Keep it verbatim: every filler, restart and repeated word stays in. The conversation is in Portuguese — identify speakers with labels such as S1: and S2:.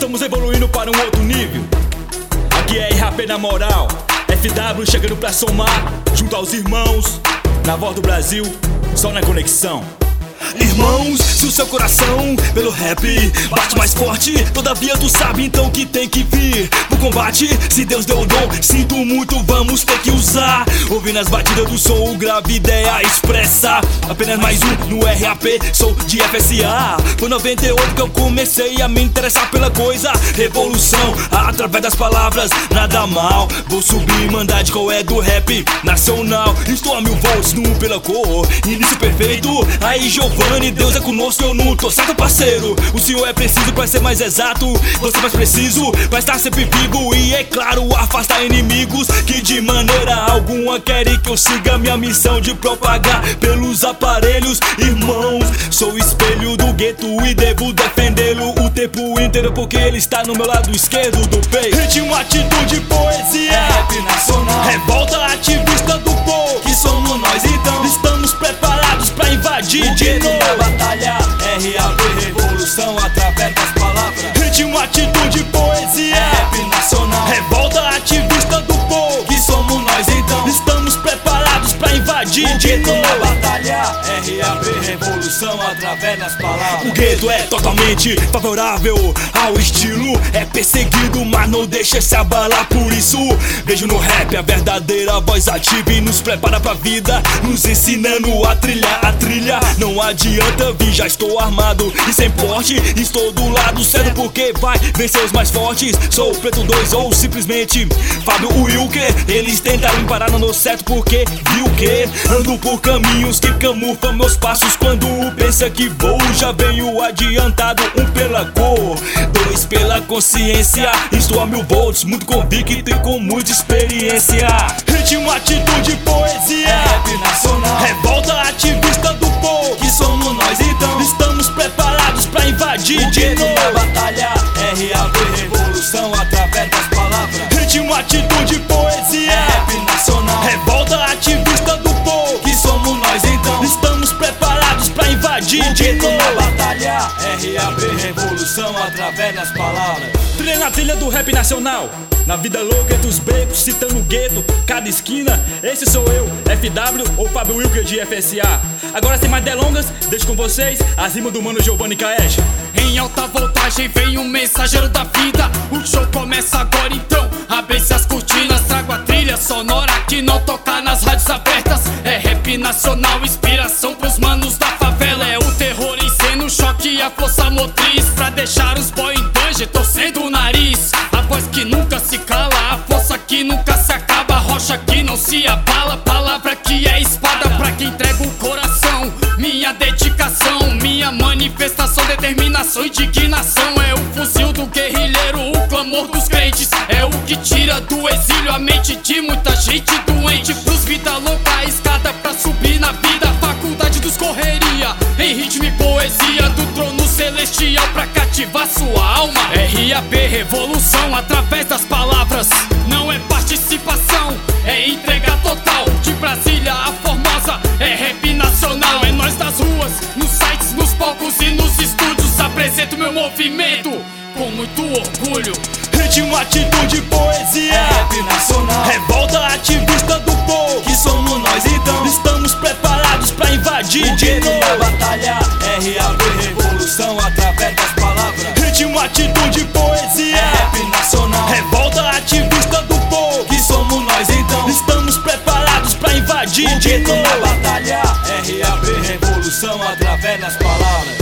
S1: estamos evoluindo para um outro nível. Aqui é R A P na moral, F W chegando pra somar, junto aos irmãos, na voz do Brasil, só na conexão.
S2: Irmãos, se o seu coração pelo rap bate mais forte, todavia tu sabe então que tem que vir pro combate. Se Deus deu o dom, sinto muito, vamos ter que usar. Ouvindo as batidas do som, o grave ideia expressa. Apenas mais um no R A P, sou de F S A. Foi noventa e oito que eu comecei a me interessar pela coisa. Revolução, através das palavras, nada mal. Vou subir e mandar de qual é do rap nacional. Estou a mil volts no pela cor, início perfeito. Aí Giovanni, Deus é conosco, eu não tô certo, parceiro. O senhor é preciso pra ser mais exato, você mais preciso pra estar sempre vivo. E é claro, afastar inimigos que de maneira alguma querem que eu siga minha missão de propagar pelos aparelhos. Irmãos, sou o espelho do gueto e devo defendê-lo o tempo inteiro, porque ele está no meu lado esquerdo do peito. Ritmo, atitude, poesia,
S3: é rap nacional.
S2: Revolta ativista do povo,
S3: que somos nós então.
S2: Estamos preparados pra invadir
S3: o
S2: de novo.
S3: Da batalha, R A P, revolução através das palavras.
S2: Ritmo, atitude, poesia,
S3: é rap nacional.
S2: Revolta ativista do povo,
S3: que somos nós então.
S2: Estamos preparados pra invadir
S3: o
S2: de novo.
S3: Da batalha, R A P, revolução através das palavras.
S2: O gueto é totalmente favorável ao estilo, é perseguido, mas não deixa se abalar por isso. Vejo no rap a verdadeira voz ativa e nos prepara pra vida, nos ensinando a trilhar a trilha. Não adianta vir, já estou armado e sem porte. Estou do lado certo porque vai vencer os mais fortes. Sou o Preto dois ou simplesmente Fábio Wilker. Eles tentaram me parar, não deu certo porque viu que ando por caminhos que camuflam meus passos. Quando pensa que vou, já venho adiantado. Um pela cor, dois pela consciência. Estou a mil volts, muito convicto e com muita experiência. Ritmo, atitude, poesia,
S3: é rap nacional.
S2: Revolta ativista do povo,
S3: que somos nós então.
S2: Estamos preparados pra invadir
S3: o
S2: de novo.
S3: Da batalha, R A P, revolução através das palavras.
S2: Ritmo, atitude, poesia,
S3: é rap nacional.
S2: Revolta ativista do povo,
S3: que somos nós então.
S2: Estamos preparados pra invadir
S3: o
S2: de novo.
S3: Da batalha, R A P, revolução através das palavras.
S1: Trilha na trilha do rap nacional, na vida louca entre os becos, citando o gueto, cada esquina. Esse sou eu, F W ou Fábio Wilker de F S A. Agora sem mais delongas, deixo com vocês as rimas do mano Giovanni Cash.
S4: Em alta voltagem vem um mensageiro da vida. O show começa agora então, abrem-se as cortinas. Trago a trilha sonora que não toca nas rádios abertas. É rap nacional, inspiração pros manos da favela. É o terror em cena, o choque e a força motriz, pra deixar os boy em danger, torcendo o nariz. A voz que nunca se cala, a força que nunca se acaba, a rocha que não se abala, palavra que é espada pra quem entrega o coração. Minha dedicação, minha manifestação, determinação, indignação. É o fuzil do guerrilheiro, o clamor dos crentes. É o que tira do exílio a mente de muita gente doente. Pros vida louca, a escada pra subir na vida. Faculdade dos correria, em ritmo e poesia, do trono celestial pra cativar sua alma. R A P, revolução através das palavras. Não é participação, é entrega total. De Brasília a Formosa, é rap nacional. É nós das ruas, nos sites, nos palcos e nos estúdios. Apresento meu movimento com muito orgulho.
S2: Ritmo, atitude, poesia,
S3: é rap nacional.
S2: Revolta ativista do povo,
S3: que somos nós então.
S2: Estamos preparados pra invadir
S3: o
S2: de novo.
S3: Da batalha, R A P, revolução através das palavras.
S2: Ritmo, atitude, poesia,
S3: é rap nacional.
S2: Revolta ativista do povo,
S3: que somos nós então.
S2: Estamos preparados pra invadir
S3: o
S2: de novo.
S3: Da batalha, R A P, revolução através das palavras.